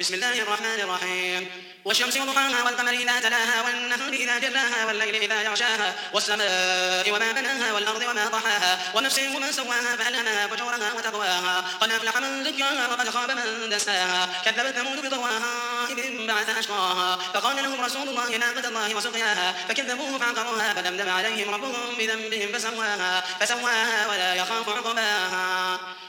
بسم الله الرحمن الرحيم. والشمس وضحاها والقمر إذا تلاها والنهار إذا جلاها والليل إذا يغشاها والسماء وما بناها والأرض وما طحاها ونفس وما سواها فألهمها فجورها وتقواها قد أفلح من زكاها وقد خاب من دساها كذبت ثمود بطغواها إذ انبعث أشقاها فقال لهم رسول الله ناقة الله وسقياها فكذبوه فعقروها فدمدم عليهم ربهم بذنبهم فسواها ولا يخاف عقباها.